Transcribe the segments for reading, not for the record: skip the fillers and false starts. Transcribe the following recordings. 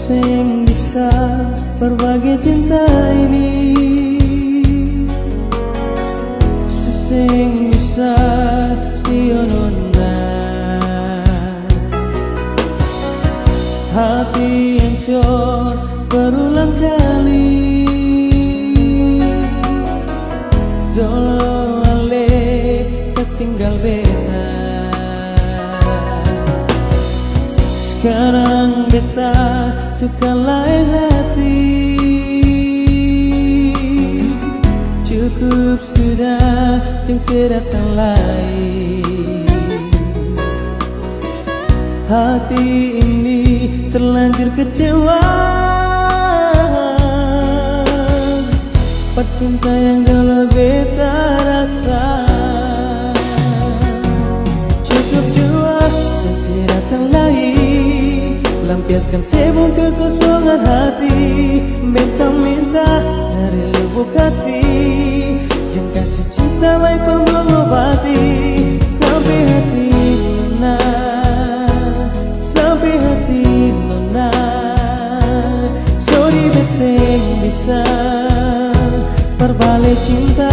Sing bisa berbagi cinta ini, sing bisa sionona hati hancur berulang kali. Jolo ale kas tinggal beta, sekarang beta suka lain hati. Cukup sudah jangan sedatang lain. Hati ini terlanjur kecewa. Cinta yang dulu beta rasa cukup jua dan sedatang lain. Lampiaskan sebung kekosongan hati. Minta-minta dari lubuk hati, jangan kasih cinta lain pun mengobati. Sampai hati nona, sampai hati nona. Sorry beteng bisa berbalik cinta.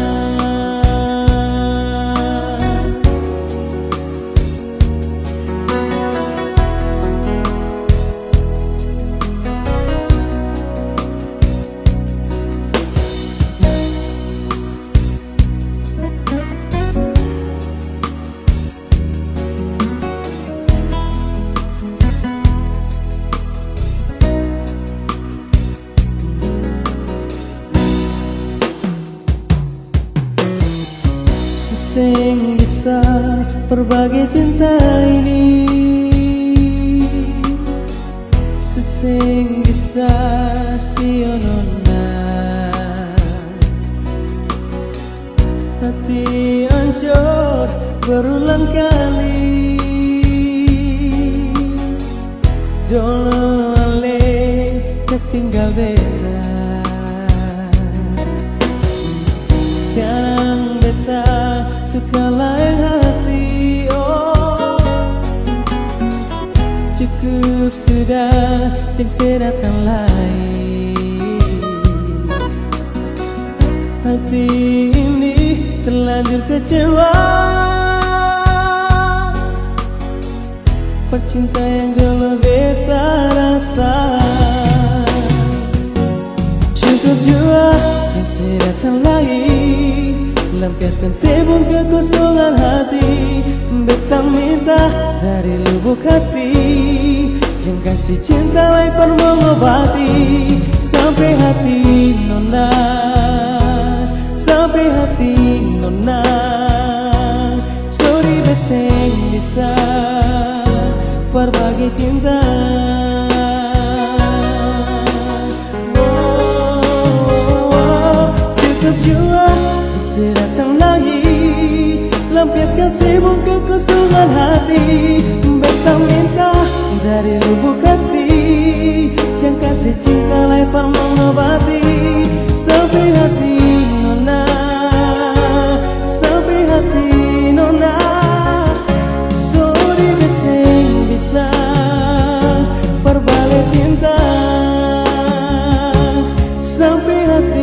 Sing bisa berbagi cinta ini, sing bisa sionona hati hancur berulang kali. Jolo ale kas tinggal beta, sekarang beta suka lain hati. Oh, cukup sudah jangan sedatang lain. Hati ini terlanjur kecewa. Percinta yang dulu beta rasa cukup jua jangan sedatang lain. Lampiaskan sebung kekosongan hati. Beta minta dari lubuk hati, jangan kasih cinta lain pun mengobati. Sampai hati nona, sampai hati nona. Sorry beteng bisa berbagi cinta. Cukup jua sedatang lagi. Lampiaskan sebung kekosongan hati. Beta minta dari lubuk hati, jangan kasih cinta lain pun mengobati. Sampai hati nona, sampai hati nona. Sorry beteng bisa berbalik cinta. Sampai hati